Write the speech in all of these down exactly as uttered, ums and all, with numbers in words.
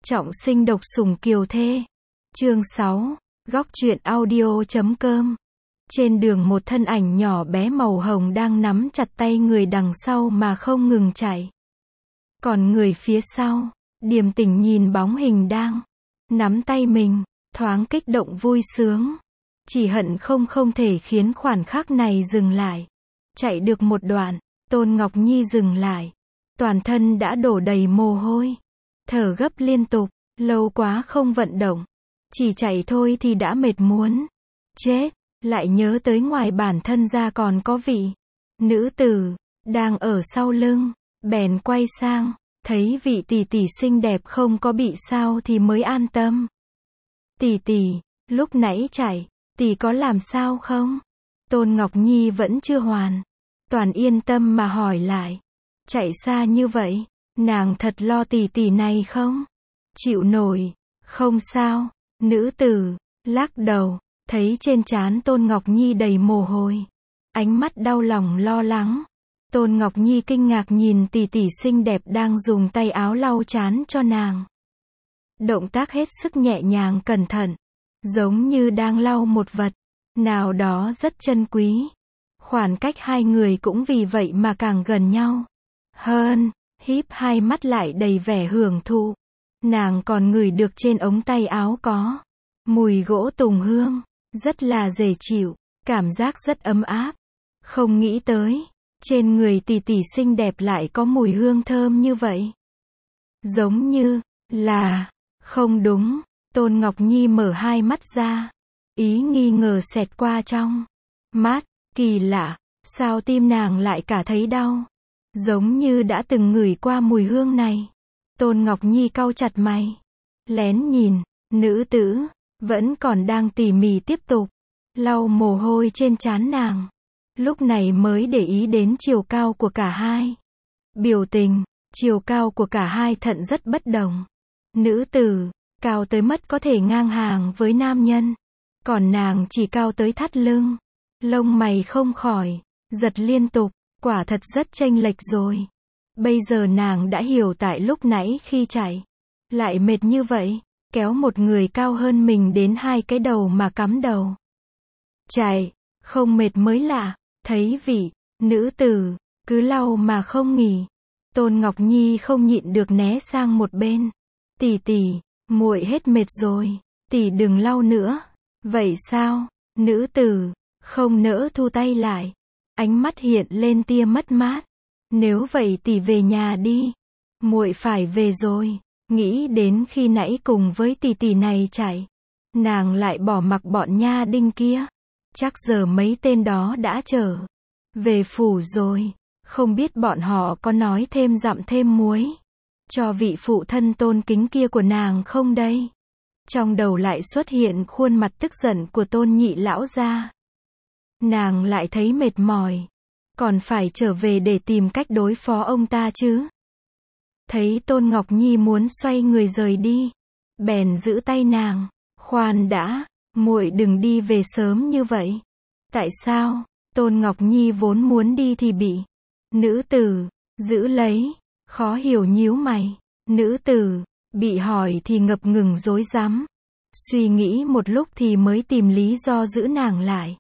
Trọng sinh độc sủng kiều thê. Chương sáu. Góc truyện audio chấm com. Trên đường một thân ảnh nhỏ bé màu hồng đang nắm chặt tay người đằng sau mà không ngừng chạy. Còn người phía sau, điềm tĩnh nhìn bóng hình đang nắm tay mình, thoáng kích động vui sướng. Chỉ hận không không thể khiến khoảnh khắc này dừng lại. Chạy được một đoạn, Tôn Ngọc Nhi dừng lại. Toàn thân đã đổ đầy mồ hôi. Thở gấp liên tục, lâu quá không vận động. Chỉ chạy thôi thì đã mệt muốn chết, lại nhớ tới ngoài bản thân ra còn có vị nữ tử đang ở sau lưng, bèn quay sang, thấy vị tỷ tỷ xinh đẹp không có bị sao thì mới an tâm. Tỷ tỷ, lúc nãy chạy, tỷ có làm sao không? Tôn Ngọc Nhi vẫn chưa hoàn toàn yên tâm mà hỏi lại. Chạy xa như vậy, nàng thật lo tỷ tỷ này không chịu nổi. Không sao. Nữ tử lắc đầu, thấy trên trán Tôn Ngọc Nhi đầy mồ hôi, ánh mắt đau lòng lo lắng. Tôn Ngọc Nhi kinh ngạc nhìn tỷ tỷ xinh đẹp đang dùng tay áo lau trán cho nàng. Động tác hết sức nhẹ nhàng cẩn thận, giống như đang lau một vật nào đó rất chân quý. Khoảng cách hai người cũng vì vậy mà càng gần nhau hơn, híp hai mắt lại đầy vẻ hưởng thụ. Nàng còn ngửi được trên ống tay áo có mùi gỗ tùng hương, rất là dễ chịu, cảm giác rất ấm áp. Không nghĩ tới, trên người tỷ tỷ xinh đẹp lại có mùi hương thơm như vậy. Giống như là, không đúng. Tôn Ngọc Nhi mở hai mắt ra, ý nghi ngờ xẹt qua trong mắt. Kỳ lạ, sao tim nàng lại cả thấy đau, giống như đã từng ngửi qua mùi hương này. Tôn Ngọc Nhi cau chặt mày, lén nhìn, nữ tử vẫn còn đang tỉ mỉ tiếp tục lau mồ hôi trên trán nàng. Lúc này mới để ý đến chiều cao của cả hai. Biểu tình, chiều cao của cả hai thận rất bất đồng. Nữ tử cao tới mất có thể ngang hàng với nam nhân, còn nàng chỉ cao tới thắt lưng. Lông mày không khỏi giật liên tục, quả thật rất chênh lệch rồi. Bây giờ nàng đã hiểu tại lúc nãy khi chạy lại mệt như vậy, kéo một người cao hơn mình đến hai cái đầu mà cắm đầu chạy, không mệt mới lạ. Thấy vị nữ tử cứ lau mà không nghỉ, Tôn Ngọc Nhi không nhịn được né sang một bên. Tỷ tỷ, muội hết mệt rồi, tỷ đừng lau nữa. Vậy sao? Nữ tử không nỡ thu tay lại, ánh mắt hiện lên tia mất mát. Nếu vậy tỷ về nhà đi, muội phải về rồi. Nghĩ đến khi nãy cùng với tỷ tỷ này chạy, nàng lại bỏ mặc bọn nha đinh kia. Chắc giờ mấy tên đó đã trở về phủ rồi, không biết bọn họ có nói thêm dặm thêm muối cho vị phụ thân tôn kính kia của nàng không đây. Trong đầu lại xuất hiện khuôn mặt tức giận của Tôn nhị lão gia. Nàng lại thấy mệt mỏi, còn phải trở về để tìm cách đối phó ông ta chứ. Thấy Tôn Ngọc Nhi muốn xoay người rời đi, bèn giữ tay nàng. Khoan đã, muội đừng đi về sớm như vậy. Tại sao? Tôn Ngọc Nhi vốn muốn đi thì bị nữ tử giữ lấy, khó hiểu nhíu mày. Nữ tử bị hỏi thì ngập ngừng rối rắm, suy nghĩ một lúc thì mới tìm lý do giữ nàng lại.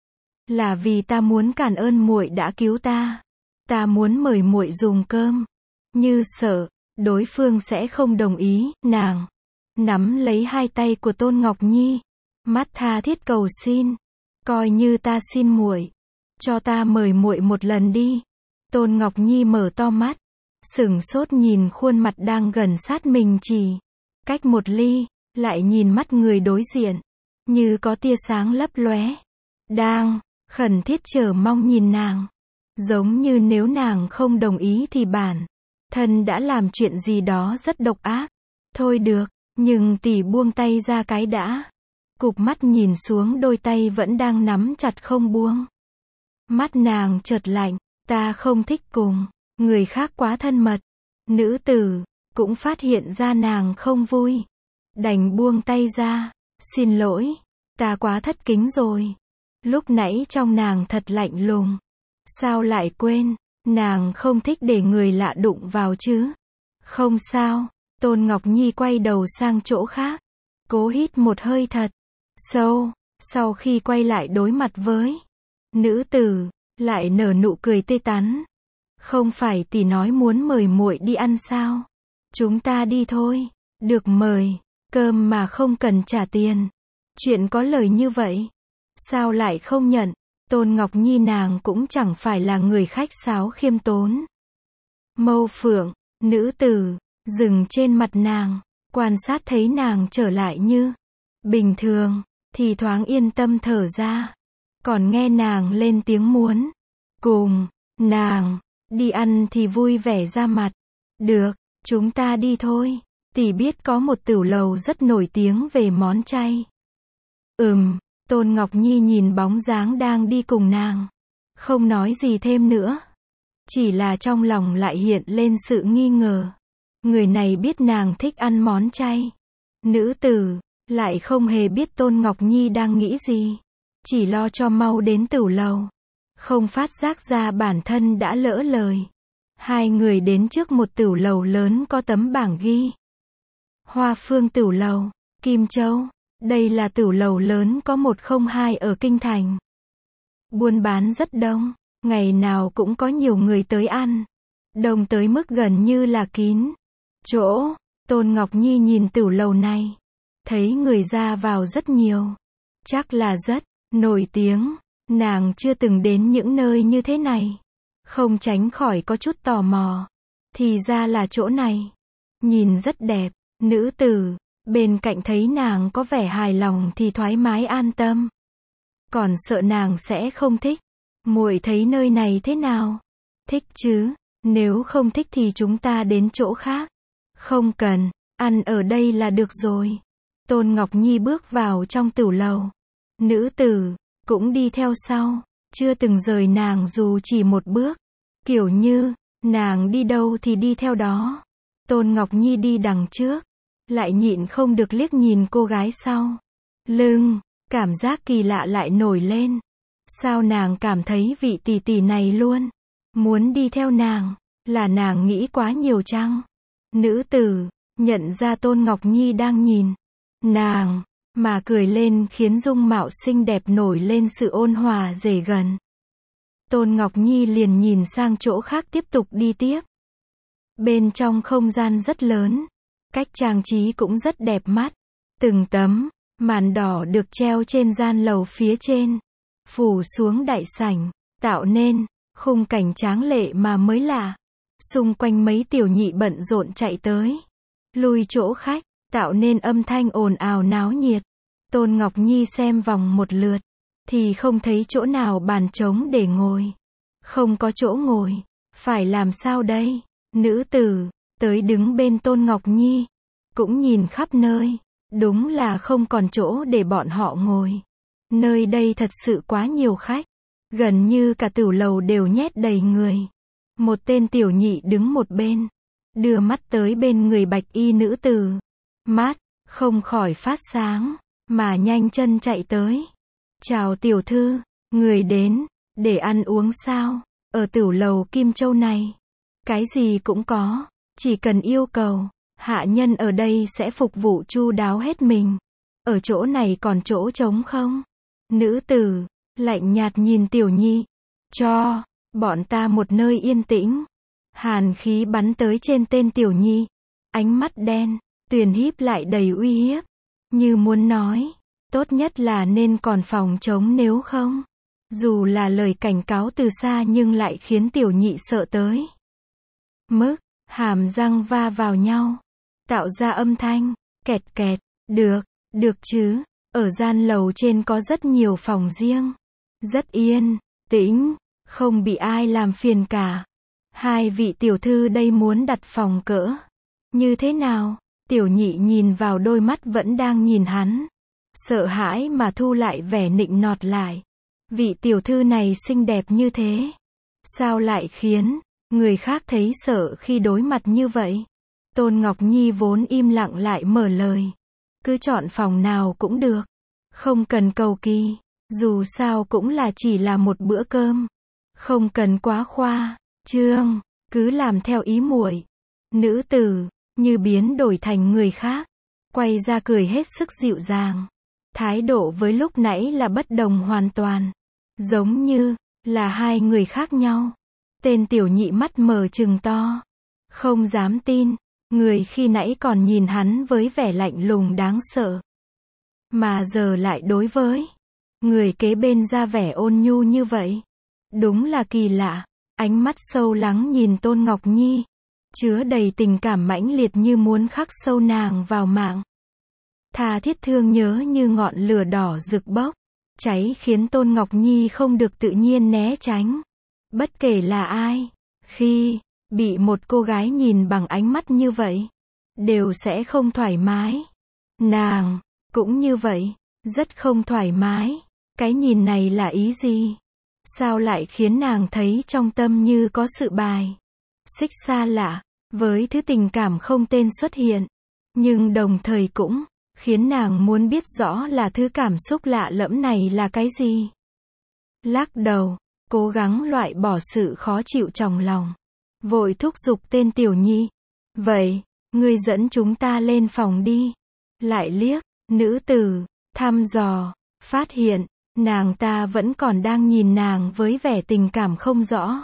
Là vì ta muốn cảm ơn muội đã cứu ta. Ta muốn mời muội dùng cơm. Như sợ đối phương sẽ không đồng ý, nàng nắm lấy hai tay của Tôn Ngọc Nhi, mắt tha thiết cầu xin. Coi như ta xin muội, cho ta mời muội một lần đi. Tôn Ngọc Nhi mở to mắt, sửng sốt nhìn khuôn mặt đang gần sát mình chỉ cách một ly, lại nhìn mắt người đối diện, như có tia sáng lấp lóe, đang khẩn thiết chờ mong nhìn nàng. Giống như nếu nàng không đồng ý thì bản thân đã làm chuyện gì đó rất độc ác. Thôi được, nhưng tỷ buông tay ra cái đã. Cụp mắt nhìn xuống đôi tay vẫn đang nắm chặt không buông. Mắt nàng chợt lạnh, ta không thích cùng người khác quá thân mật. Nữ tử cũng phát hiện ra nàng không vui, đành buông tay ra. Xin lỗi, ta quá thất kính rồi. Lúc nãy trong nàng thật lạnh lùng. Sao lại quên, nàng không thích để người lạ đụng vào chứ? Không sao, Tôn Ngọc Nhi quay đầu sang chỗ khác, cố hít một hơi thật sâu, sau khi quay lại đối mặt với nữ tử, lại nở nụ cười tươi tắn. Không phải tỷ nói muốn mời muội đi ăn sao? Chúng ta đi thôi. Được mời, cơm mà không cần trả tiền. Chuyện có lời như vậy, sao lại không nhận? Tôn Ngọc Nhi nàng cũng chẳng phải là người khách sáo khiêm tốn. Mâu phượng, nữ tử, dừng trên mặt nàng, quan sát thấy nàng trở lại như bình thường, thì thoáng yên tâm thở ra. Còn nghe nàng lên tiếng muốn cùng nàng đi ăn thì vui vẻ ra mặt. Được, chúng ta đi thôi. Tỷ biết có một tửu lầu rất nổi tiếng về món chay. Ừm, Tôn Ngọc Nhi nhìn bóng dáng đang đi cùng nàng, không nói gì thêm nữa. Chỉ là trong lòng lại hiện lên sự nghi ngờ. Người này biết nàng thích ăn món chay. Nữ tử, lại không hề biết Tôn Ngọc Nhi đang nghĩ gì. Chỉ lo cho mau đến tửu lầu. Không phát giác ra bản thân đã lỡ lời. Hai người đến trước một tửu lầu lớn có tấm bảng ghi. Hoa Phương Tửu Lầu, Kim Châu. Đây là tửu lầu lớn có một không hai ở Kinh Thành. Buôn bán rất đông, ngày nào cũng có nhiều người tới ăn. Đông tới mức gần như là kín chỗ. Tôn Ngọc Nhi nhìn tửu lầu này, thấy người ra vào rất nhiều. Chắc là rất nổi tiếng. Nàng chưa từng đến những nơi như thế này, không tránh khỏi có chút tò mò. Thì ra là chỗ này. Nhìn rất đẹp. Nữ tử bên cạnh thấy nàng có vẻ hài lòng thì thoải mái an tâm. Còn sợ nàng sẽ không thích. Muội thấy nơi này thế nào? Thích chứ, nếu không thích thì chúng ta đến chỗ khác. Không cần, ăn ở đây là được rồi. Tôn Ngọc Nhi bước vào trong tửu lầu. Nữ tử cũng đi theo sau, chưa từng rời nàng dù chỉ một bước. Kiểu như, nàng đi đâu thì đi theo đó. Tôn Ngọc Nhi đi đằng trước, lại nhịn không được liếc nhìn cô gái sau lưng, cảm giác kỳ lạ lại nổi lên. Sao nàng cảm thấy vị tỷ tỷ này luôn muốn đi theo nàng, là nàng nghĩ quá nhiều chăng? Nữ tử nhận ra Tôn Ngọc Nhi đang nhìn nàng, mà cười lên khiến dung mạo xinh đẹp nổi lên sự ôn hòa dễ gần. Tôn Ngọc Nhi liền nhìn sang chỗ khác tiếp tục đi tiếp. Bên trong không gian rất lớn, cách trang trí cũng rất đẹp mắt. Từng tấm màn đỏ được treo trên gian lầu phía trên, phủ xuống đại sảnh, tạo nên khung cảnh tráng lệ mà mới lạ. Xung quanh mấy tiểu nhị bận rộn chạy tới lui chỗ khách, tạo nên âm thanh ồn ào náo nhiệt. Tôn Ngọc Nhi xem vòng một lượt, thì không thấy chỗ nào bàn trống để ngồi. Không có chỗ ngồi, phải làm sao đây? Nữ tử tới đứng bên Tôn Ngọc Nhi, cũng nhìn khắp nơi, đúng là không còn chỗ để bọn họ ngồi. Nơi đây thật sự quá nhiều khách, gần như cả tửu lầu đều nhét đầy người. Một tên tiểu nhị đứng một bên, đưa mắt tới bên người bạch y nữ tử, mắt không khỏi phát sáng, mà nhanh chân chạy tới. Chào tiểu thư, người đến để ăn uống sao? Ở tửu lầu Kim Châu này, cái gì cũng có, chỉ cần yêu cầu, hạ nhân ở đây sẽ phục vụ chu đáo hết mình. Ở chỗ này còn chỗ trống không? Nữ tử lạnh nhạt nhìn tiểu nhi, cho bọn ta một nơi yên tĩnh. Hàn khí bắn tới trên tên tiểu nhi, ánh mắt đen tuyền híp lại đầy uy hiếp, như muốn nói, tốt nhất là nên còn phòng trống nếu không. Dù là lời cảnh cáo từ xa nhưng lại khiến tiểu nhị sợ tới mức hàm răng va vào nhau, tạo ra âm thanh kẹt kẹt. Được, được chứ, ở gian lầu trên có rất nhiều phòng riêng, rất yên tĩnh, không bị ai làm phiền cả. Hai vị tiểu thư đây muốn đặt phòng cỡ như thế nào? Tiểu nhị nhìn vào đôi mắt vẫn đang nhìn hắn, sợ hãi mà thu lại vẻ nịnh nọt lại. Vị tiểu thư này xinh đẹp như thế, sao lại khiến người khác thấy sợ khi đối mặt như vậy? Tôn Ngọc Nhi vốn im lặng lại mở lời, cứ chọn phòng nào cũng được, không cần cầu kỳ, dù sao cũng là chỉ là một bữa cơm, không cần quá khoa trương, cứ làm theo ý muội. Nữ tử như biến đổi thành người khác. Quay ra cười hết sức dịu dàng. Thái độ với lúc nãy là bất đồng hoàn toàn. Giống như là hai người khác nhau. Tên tiểu nhị mắt mở trừng to. Không dám tin. Người khi nãy còn nhìn hắn với vẻ lạnh lùng đáng sợ. Mà giờ lại đối với người kế bên ra vẻ ôn nhu như vậy. Đúng là kỳ lạ. Ánh mắt sâu lắng nhìn Tôn Ngọc Nhi. Chứa đầy tình cảm mãnh liệt như muốn khắc sâu nàng vào mạng. Tha thiết thương nhớ như ngọn lửa đỏ rực bốc. Cháy khiến Tôn Ngọc Nhi không được tự nhiên né tránh. Bất kể là ai. Khi bị một cô gái nhìn bằng ánh mắt như vậy. Đều sẽ không thoải mái. Nàng cũng như vậy. Rất không thoải mái. Cái nhìn này là ý gì? Sao lại khiến nàng thấy trong tâm như có sự bài xích xa lạ, với thứ tình cảm không tên xuất hiện. Nhưng đồng thời cũng khiến nàng muốn biết rõ là thứ cảm xúc lạ lẫm này là cái gì. Lắc đầu, cố gắng loại bỏ sự khó chịu trong lòng. Vội thúc giục tên tiểu nhi. Vậy, ngươi dẫn chúng ta lên phòng đi. Lại liếc, nữ tử, thăm dò, phát hiện, nàng ta vẫn còn đang nhìn nàng với vẻ tình cảm không rõ.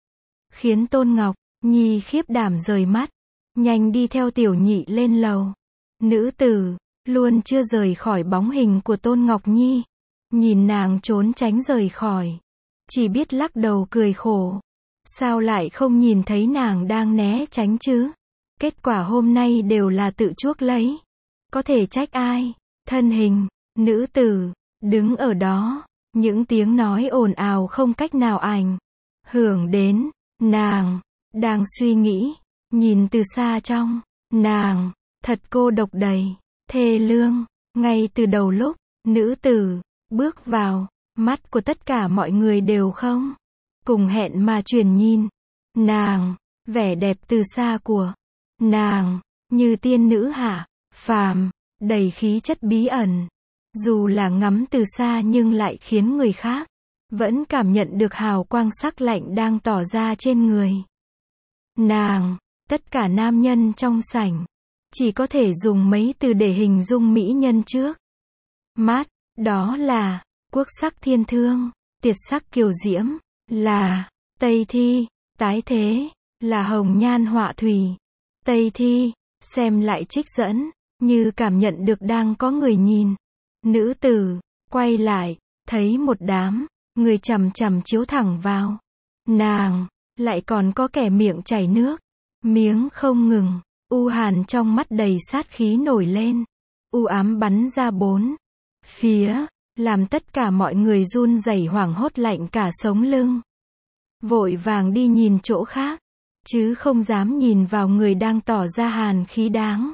Khiến Tôn Ngọc Nhi khiếp đảm rời mắt. Nhanh đi theo tiểu nhị lên lầu. Nữ tử luôn chưa rời khỏi bóng hình của Tôn Ngọc Nhi. Nhìn nàng trốn tránh rời khỏi. Chỉ biết lắc đầu cười khổ. Sao lại không nhìn thấy nàng đang né tránh chứ? Kết quả hôm nay đều là tự chuốc lấy. Có thể trách ai? Thân hình nữ tử đứng ở đó. Những tiếng nói ồn ào không cách nào ảnh hưởng đến nàng. Đang suy nghĩ. Nhìn từ xa trong. Nàng thật cô độc đầy thê lương. Ngay từ đầu lúc nữ tử bước vào, mắt của tất cả mọi người đều không cùng hẹn mà chuyển nhìn nàng. Vẻ đẹp từ xa của nàng như tiên nữ hạ phàm, đầy khí chất bí ẩn. Dù là ngắm từ xa nhưng lại khiến người khác vẫn cảm nhận được hào quang sắc lạnh đang tỏ ra trên người nàng. Tất cả nam nhân trong sảnh chỉ có thể dùng mấy từ để hình dung mỹ nhân trước mắt. Đó là quốc sắc thiên thương, tuyệt sắc kiều diễm, là Tây Thi, tái thế, là hồng nhan họa thủy. Tây Thi xem lại trích dẫn, như cảm nhận được đang có người nhìn. Nữ tử quay lại, thấy một đám người chằm chằm chiếu thẳng vào nàng. Lại còn có kẻ miệng chảy nước miếng không ngừng. U hàn trong mắt đầy sát khí nổi lên. U ám bắn ra bốn phía, làm tất cả mọi người run rẩy hoảng hốt lạnh cả sống lưng. Vội vàng đi nhìn chỗ khác, chứ không dám nhìn vào người đang tỏ ra hàn khí đáng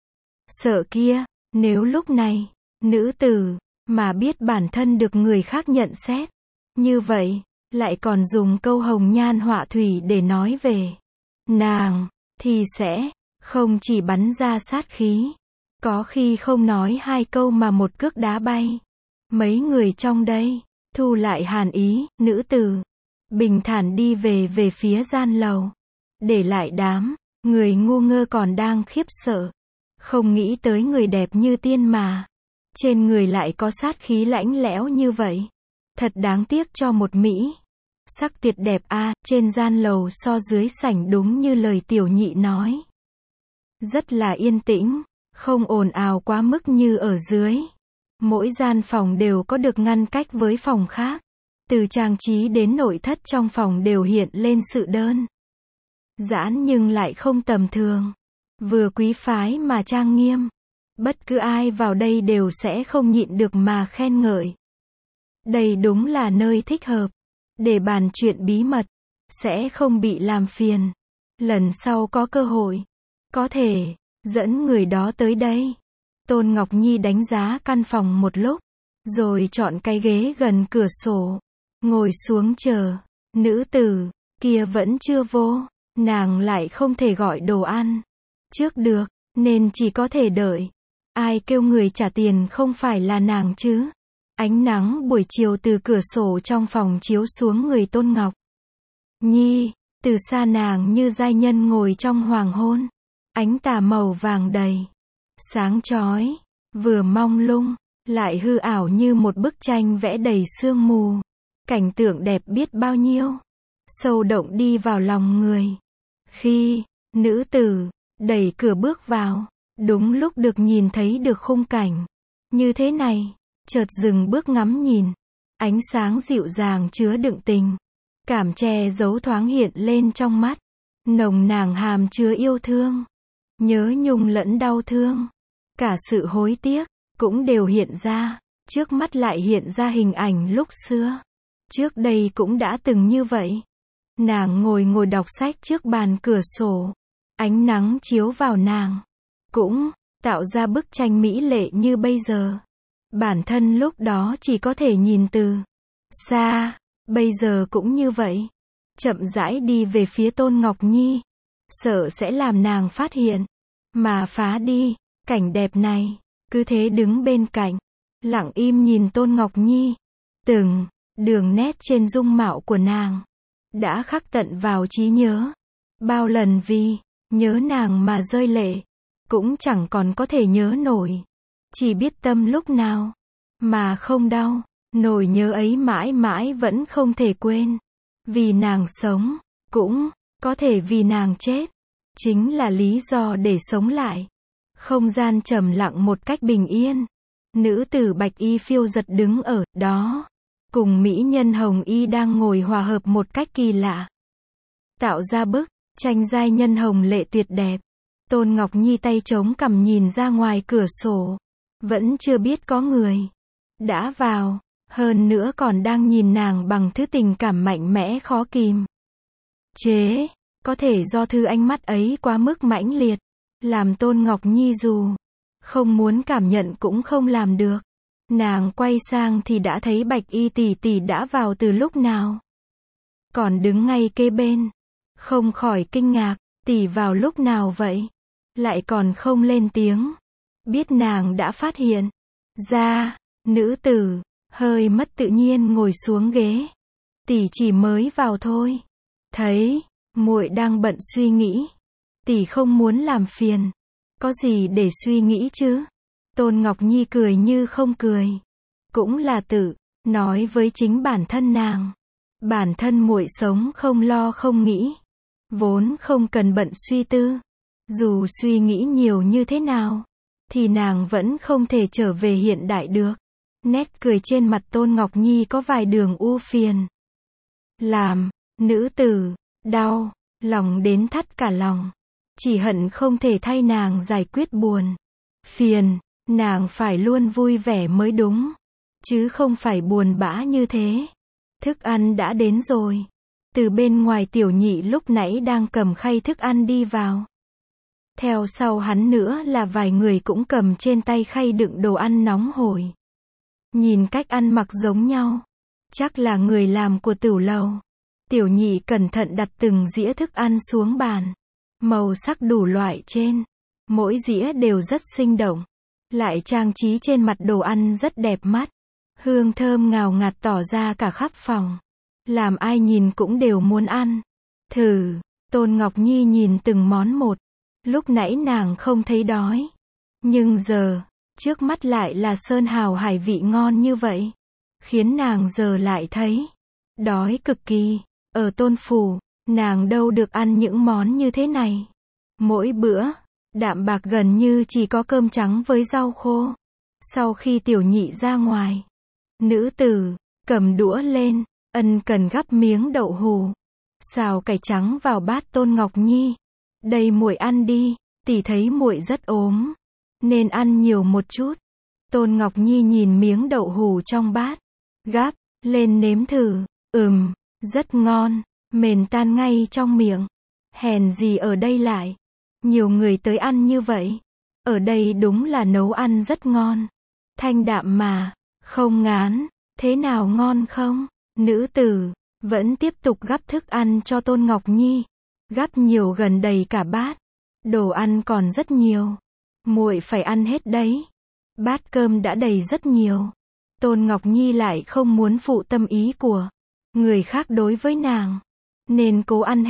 sợ kia. Nếu lúc này, nữ tử mà biết bản thân được người khác nhận xét như vậy, lại còn dùng câu hồng nhan họa thủy để nói về nàng, thì sẽ không chỉ bắn ra sát khí, có khi không nói hai câu mà một cước đá bay mấy người trong đây. Thu lại hàn ý, nữ tử bình thản đi về về phía gian lầu, để lại đám người ngu ngơ còn đang khiếp sợ. Không nghĩ tới người đẹp như tiên mà trên người lại có sát khí lạnh lẽo như vậy. Thật đáng tiếc cho một mỹ sắc tuyệt đẹp a. À, trên gian lầu so dưới sảnh đúng như lời tiểu nhị nói. Rất là yên tĩnh, không ồn ào quá mức như ở dưới. Mỗi gian phòng đều có được ngăn cách với phòng khác. Từ trang trí đến nội thất trong phòng đều hiện lên sự đơn giản nhưng lại không tầm thường. Vừa quý phái mà trang nghiêm. Bất cứ ai vào đây đều sẽ không nhịn được mà khen ngợi. Đây đúng là nơi thích hợp để bàn chuyện bí mật, sẽ không bị làm phiền. Lần sau có cơ hội, có thể dẫn người đó tới đây. Tôn Ngọc Nhi đánh giá căn phòng một lúc, rồi chọn cái ghế gần cửa sổ, ngồi xuống chờ. Nữ tử kia vẫn chưa vô, nàng lại không thể gọi đồ ăn trước được, nên chỉ có thể đợi. Ai kêu người trả tiền không phải là nàng chứ? Ánh nắng buổi chiều từ cửa sổ trong phòng chiếu xuống người Tôn Ngọc Nhi. Từ xa nàng như giai nhân ngồi trong hoàng hôn. ánh tà màu vàng đầy, sáng chói, vừa mông lung, lại hư ảo như một bức tranh vẽ đầy sương mù. Cảnh tượng đẹp biết bao nhiêu, sâu động đi vào lòng người. Khi nữ tử đẩy cửa bước vào, đúng lúc được nhìn thấy được khung cảnh như thế này, chợt dừng bước ngắm nhìn. Ánh sáng dịu dàng chứa đựng tình cảm che giấu thoáng hiện lên trong mắt, nồng nàn hàm chứa yêu thương, nhớ nhung lẫn đau thương, cả sự hối tiếc cũng đều hiện ra. Trước mắt lại hiện ra hình ảnh lúc xưa. Trước đây cũng đã từng như vậy. Nàng ngồi ngồi đọc sách trước bàn cửa sổ, ánh nắng chiếu vào nàng, cũng tạo ra bức tranh mỹ lệ như bây giờ. Bản thân lúc đó chỉ có thể nhìn từ xa, bây giờ cũng như vậy. Chậm rãi đi về phía Tôn Ngọc Nhi, sợ sẽ làm nàng phát hiện, mà phá đi. Cảnh đẹp này, cứ thế đứng bên cạnh, lặng im nhìn Tôn Ngọc Nhi. Từng đường nét trên dung mạo của nàng đã khắc tận vào trí nhớ. Bao lần vì nhớ nàng mà rơi lệ, cũng chẳng còn có thể nhớ nổi. Chỉ biết tâm lúc nào mà không đau, nỗi nhớ ấy mãi mãi vẫn không thể quên. Vì nàng sống, cũng có thể vì nàng chết, chính là lý do để sống lại. Không gian trầm lặng một cách bình yên. Nữ tử bạch y phiêu giật đứng ở đó, cùng mỹ nhân hồng y đang ngồi hòa hợp một cách kỳ lạ, tạo ra bức tranh giai nhân hồng lệ tuyệt đẹp. Tôn Ngọc Nhi tay chống cằm nhìn ra ngoài cửa sổ, vẫn chưa biết có người đã vào, hơn nữa còn đang nhìn nàng bằng thứ tình cảm mạnh mẽ khó kìm chế. Có thể do thứ ánh mắt ấy quá mức mãnh liệt, làm Tôn Ngọc Nhi dù không muốn cảm nhận cũng không làm được. Nàng quay sang thì đã thấy bạch y tỷ tỷ đã vào từ lúc nào, còn đứng ngay kế bên. Không khỏi kinh ngạc, tỷ vào lúc nào vậy? Lại còn không lên tiếng. Biết nàng đã phát hiện ra, nữ tử hơi mất tự nhiên ngồi xuống ghế. Tỷ chỉ mới vào thôi. Thấy muội đang bận suy nghĩ, tỷ không muốn làm phiền. Có gì để suy nghĩ chứ? Tôn Ngọc Nhi cười như không cười, cũng là tự nói với chính bản thân nàng. Bản thân muội sống không lo không nghĩ, vốn không cần bận suy tư. Dù suy nghĩ nhiều như thế nào, thì nàng vẫn không thể trở về hiện đại được. Nét cười trên mặt Tôn Ngọc Nhi có vài đường u phiền, làm nữ tử đau lòng đến thắt cả lòng. Chỉ hận không thể thay nàng giải quyết buồn phiền. Nàng phải luôn vui vẻ mới đúng, chứ không phải buồn bã như thế. Thức ăn đã đến rồi. Từ bên ngoài Tiểu Nhị lúc nãy đang cầm khay thức ăn đi vào. Theo sau hắn nữa là vài người cũng cầm trên tay khay đựng đồ ăn nóng hổi. Nhìn cách ăn mặc giống nhau, chắc là người làm của tửu lầu. Tiểu Nhị cẩn thận đặt từng dĩa thức ăn xuống bàn. Màu sắc đủ loại trên mỗi dĩa đều rất sinh động, lại trang trí trên mặt đồ ăn rất đẹp mắt. Hương thơm ngào ngạt tỏ ra cả khắp phòng, làm ai nhìn cũng đều muốn ăn. Thử, Tôn Ngọc Nhi nhìn từng món một. Lúc nãy nàng không thấy đói, nhưng giờ, trước mắt lại là sơn hào hải vị ngon như vậy, khiến nàng giờ lại thấy đói cực kỳ. Ở Tôn phủ, nàng đâu được ăn những món như thế này. Mỗi bữa, đạm bạc gần như chỉ có cơm trắng với rau khô. Sau khi Tiểu Nhị ra ngoài, nữ tử cầm đũa lên, ân cần gắp miếng đậu hù, xào cải trắng vào bát Tôn Ngọc Nhi. Đây muội ăn đi, tỷ thấy muội rất ốm, nên ăn nhiều một chút. Tôn Ngọc Nhi nhìn miếng đậu hù trong bát, gắp lên nếm thử. Ừm, rất ngon, mềm tan ngay trong miệng. Hèn gì ở đây lại nhiều người tới ăn như vậy. Ở đây đúng là nấu ăn rất ngon, thanh đạm mà không ngán. Thế nào ngon không? Nữ tử vẫn tiếp tục gắp thức ăn cho Tôn Ngọc Nhi, gắp nhiều gần đầy cả bát. Đồ ăn còn rất nhiều, muội phải ăn hết đấy. Bát cơm đã đầy rất nhiều. Tôn Ngọc Nhi lại không muốn phụ tâm ý của người khác đối với nàng, nên cố ăn hết.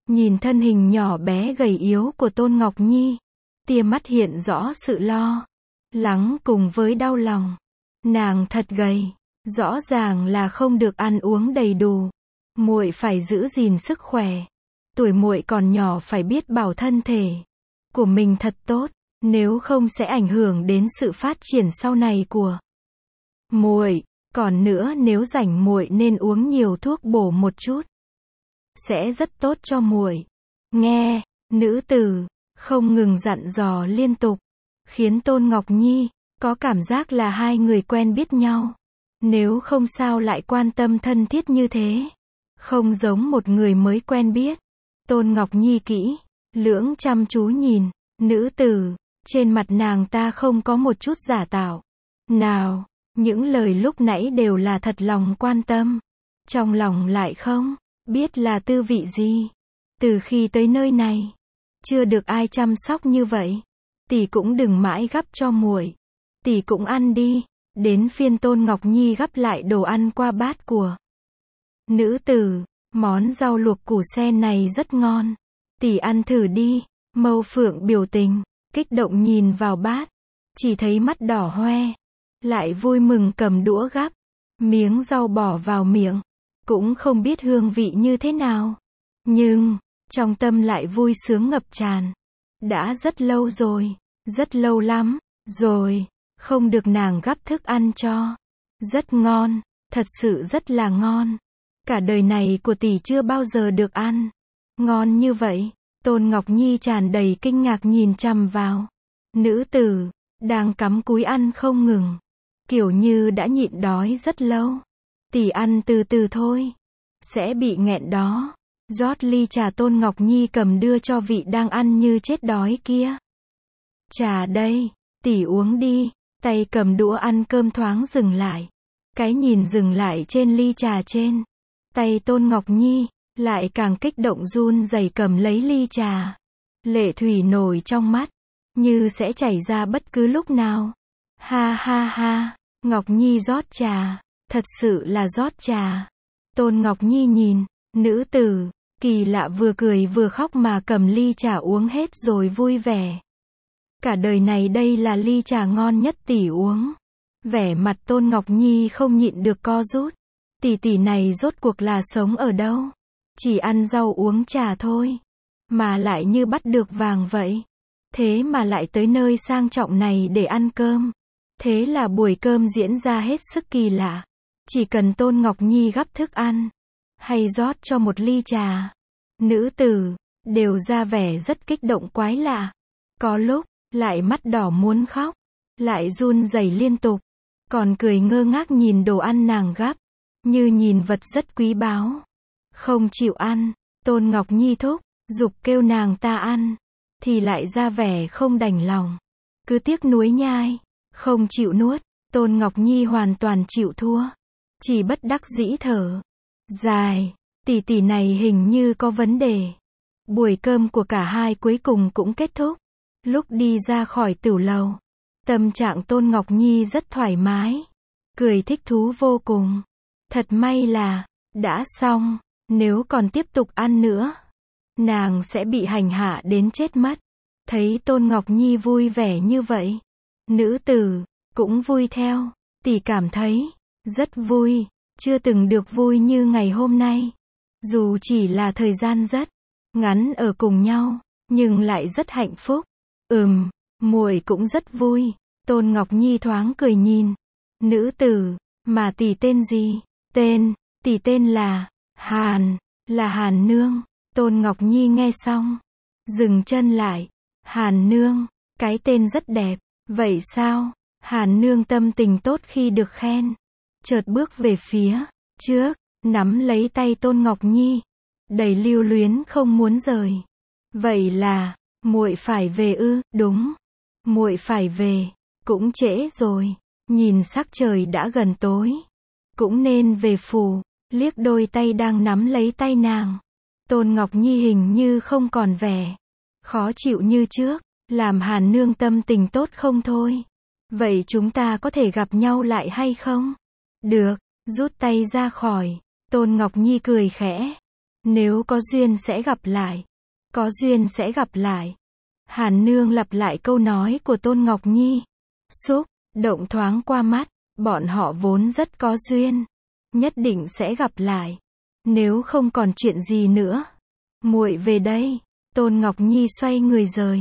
Nhìn thân hình nhỏ bé gầy yếu của Tôn Ngọc Nhi, tia mắt hiện rõ sự lo lắng cùng với đau lòng. Nàng thật gầy, rõ ràng là không được ăn uống đầy đủ. Muội phải giữ gìn sức khỏe. Tuổi muội còn nhỏ phải biết bảo thân thể của mình thật tốt, nếu không sẽ ảnh hưởng đến sự phát triển sau này của muội. Còn nữa, nếu rảnh muội nên uống nhiều thuốc bổ một chút, sẽ rất tốt cho muội. Nghe, nữ tử không ngừng dặn dò liên tục, khiến Tôn Ngọc Nhi có cảm giác là hai người quen biết nhau. Nếu không sao lại quan tâm thân thiết như thế, không giống một người mới quen biết. Tôn Ngọc Nhi kỹ lưỡng chăm chú nhìn nữ tử, trên mặt nàng ta không có một chút giả tạo nào, những lời lúc nãy đều là thật lòng quan tâm, trong lòng lại không biết là tư vị gì. Từ khi tới nơi này, chưa được ai chăm sóc như vậy. Tỷ cũng đừng mãi gắp cho muội, tỷ cũng ăn đi. Đến phiên Tôn Ngọc Nhi gắp lại đồ ăn qua bát của nữ tử. Món rau luộc củ sen này rất ngon, tỷ ăn thử đi. Mâu Phượng biểu tình kích động nhìn vào bát, chỉ thấy mắt đỏ hoe, lại vui mừng cầm đũa gắp miếng rau bỏ vào miệng, cũng không biết hương vị như thế nào, nhưng trong tâm lại vui sướng ngập tràn. Đã rất lâu rồi, rất lâu lắm rồi, không được nàng gắp thức ăn cho. Rất ngon, thật sự rất là ngon. Cả đời này của tỷ chưa bao giờ được ăn ngon như vậy. Tôn Ngọc Nhi tràn đầy kinh ngạc nhìn chằm vào nữ tử đang cắm cúi ăn không ngừng, kiểu như đã nhịn đói rất lâu. Tỷ ăn từ từ thôi, sẽ bị nghẹn đó. Rót ly trà Tôn Ngọc Nhi cầm đưa cho vị đang ăn như chết đói kia. Trà đây, tỷ uống đi. Tay cầm đũa ăn cơm thoáng dừng lại, cái nhìn dừng lại trên ly trà trên tay Tôn Ngọc Nhi, lại càng kích động run rẩy cầm lấy ly trà. Lệ thủy nổi trong mắt, như sẽ chảy ra bất cứ lúc nào. Ha ha ha, Ngọc Nhi rót trà, thật sự là rót trà. Tôn Ngọc Nhi nhìn nữ tử, kỳ lạ vừa cười vừa khóc mà cầm ly trà uống hết rồi vui vẻ. Cả đời này đây là ly trà ngon nhất tỷ uống. Vẻ mặt Tôn Ngọc Nhi không nhịn được co rút. Tỷ tỷ này rốt cuộc là sống ở đâu? Chỉ ăn rau uống trà thôi, mà lại như bắt được vàng vậy. Thế mà lại tới nơi sang trọng này để ăn cơm. Thế là buổi cơm diễn ra hết sức kỳ lạ. Chỉ cần Tôn Ngọc Nhi gắp thức ăn, hay rót cho một ly trà, nữ tử đều ra vẻ rất kích động quái lạ. Có lúc lại mắt đỏ muốn khóc, lại run rẩy liên tục, còn cười ngơ ngác nhìn đồ ăn nàng gắp, như nhìn vật rất quý báu. Không chịu ăn, Tôn Ngọc Nhi thúc giục kêu nàng ta ăn, thì lại ra vẻ không đành lòng, cứ tiếc nuối nhai, không chịu nuốt. Tôn Ngọc Nhi hoàn toàn chịu thua, chỉ bất đắc dĩ thở dài. Tỷ tỷ này hình như có vấn đề. Buổi cơm của cả hai cuối cùng cũng kết thúc. Lúc đi ra khỏi tửu lầu, tâm trạng Tôn Ngọc Nhi rất thoải mái, cười thích thú vô cùng. Thật may là đã xong, nếu còn tiếp tục ăn nữa, nàng sẽ bị hành hạ đến chết mất. Thấy Tôn Ngọc Nhi vui vẻ như vậy, nữ tử cũng vui theo. Tỷ cảm thấy rất vui, chưa từng được vui như ngày hôm nay. Dù chỉ là thời gian rất ngắn ở cùng nhau, nhưng lại rất hạnh phúc. Ừm, muội cũng rất vui. Tôn Ngọc Nhi thoáng cười nhìn nữ tử, mà tỷ tên gì? Tên, tỷ tên là Hàn, là Hàn Nương. Tôn Ngọc Nhi nghe xong, dừng chân lại. Hàn Nương, cái tên rất đẹp. Vậy sao? Hàn Nương tâm tình tốt khi được khen, chợt bước về phía trước, nắm lấy tay Tôn Ngọc Nhi, đầy lưu luyến không muốn rời. Vậy là muội phải về ư? Đúng, muội phải về, cũng trễ rồi, nhìn sắc trời đã gần tối, cũng nên về phủ. Liếc đôi tay đang nắm lấy tay nàng, Tôn Ngọc Nhi hình như không còn vẻ khó chịu như trước, làm Hàn Nương tâm tình tốt không thôi. Vậy chúng ta có thể gặp nhau lại hay không? Được, rút tay ra khỏi. Tôn Ngọc Nhi cười khẽ, Nếu có duyên sẽ gặp lại. Có duyên sẽ gặp lại. Hàn Nương lặp lại câu nói của Tôn Ngọc Nhi. Xúc động thoáng qua mắt, bọn họ vốn rất có duyên. Nhất định sẽ gặp lại. Nếu không còn chuyện gì nữa, muội về đây. Tôn Ngọc Nhi xoay người rời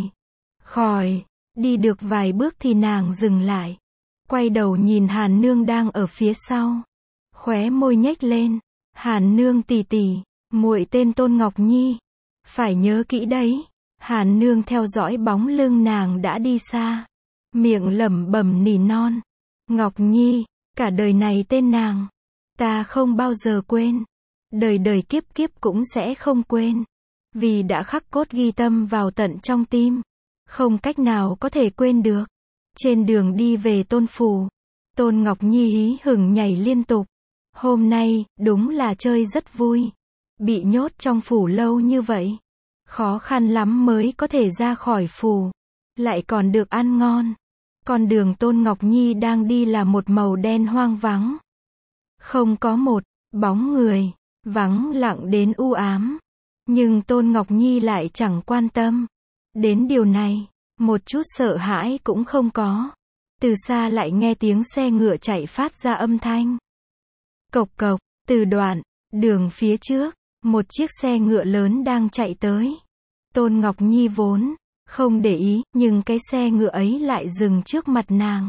khỏi. Đi được vài bước thì nàng dừng lại. Quay đầu nhìn Hàn Nương đang ở phía sau. Khóe môi nhếch lên. Hàn Nương tỉ tỉ, muội tên Tôn Ngọc Nhi. Phải nhớ kỹ đấy. Hàn Nương theo dõi bóng lưng nàng đã đi xa. Miệng lẩm bẩm nỉ non. Ngọc Nhi, cả đời này tên nàng. Ta không bao giờ quên. Đời đời kiếp kiếp cũng sẽ không quên. Vì đã khắc cốt ghi tâm vào tận trong tim. Không cách nào có thể quên được. Trên đường đi về Tôn phủ, Tôn Ngọc Nhi hí hửng nhảy liên tục. Hôm nay, đúng là chơi rất vui. Bị nhốt trong phủ lâu như vậy. Khó khăn lắm mới có thể ra khỏi phủ. Lại còn được ăn ngon. Con đường Tôn Ngọc Nhi đang đi là một màu đen hoang vắng. Không có một bóng người. Vắng lặng đến u ám. Nhưng Tôn Ngọc Nhi lại chẳng quan tâm đến điều này. Một chút sợ hãi cũng không có. Từ xa lại nghe tiếng xe ngựa chạy phát ra âm thanh. Cộc cộc, từ đoạn đường phía trước, một chiếc xe ngựa lớn đang chạy tới. Tôn Ngọc Nhi vốn không để ý, nhưng cái xe ngựa ấy lại dừng trước mặt nàng.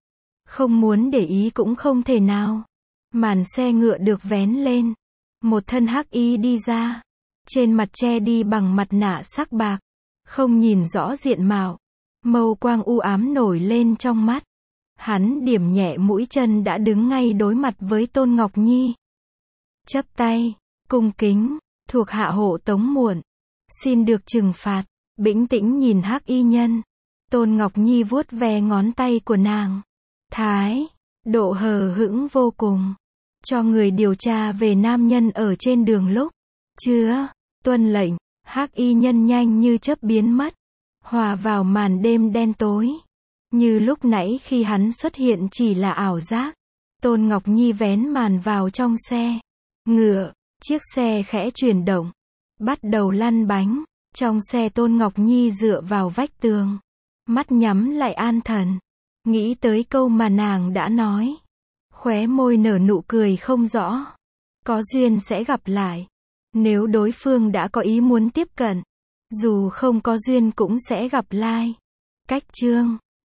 Không muốn để ý cũng không thể nào. Màn xe ngựa được vén lên. Một thân hắc y đi ra. Trên mặt che đi bằng mặt nạ sắc bạc. Không nhìn rõ diện mạo. Mâu quang u ám nổi lên trong mắt. Hắn điểm nhẹ mũi chân đã đứng ngay đối mặt với Tôn Ngọc Nhi. Chắp tay, cung kính, thuộc hạ hộ tống muộn. Xin được trừng phạt. Bĩnh tĩnh nhìn hắc y nhân. Tôn Ngọc Nhi vuốt ve ngón tay của nàng. Thái độ hờ hững vô cùng. Cho người điều tra về nam nhân ở trên đường lúc chưa tuân lệnh. Hắc y nhân nhanh như chớp biến mất. Hòa vào màn đêm đen tối. Như lúc nãy khi hắn xuất hiện chỉ là ảo giác. Tôn Ngọc Nhi vén màn vào trong xe ngựa. Chiếc xe khẽ chuyển động. Bắt đầu lăn bánh. Trong xe Tôn Ngọc Nhi dựa vào vách tường. Mắt nhắm lại an thần. Nghĩ tới câu mà nàng đã nói. Khóe môi nở nụ cười không rõ. Có duyên sẽ gặp lại. Nếu đối phương đã có ý muốn tiếp cận. Dù không có duyên cũng sẽ gặp lại. Cách chương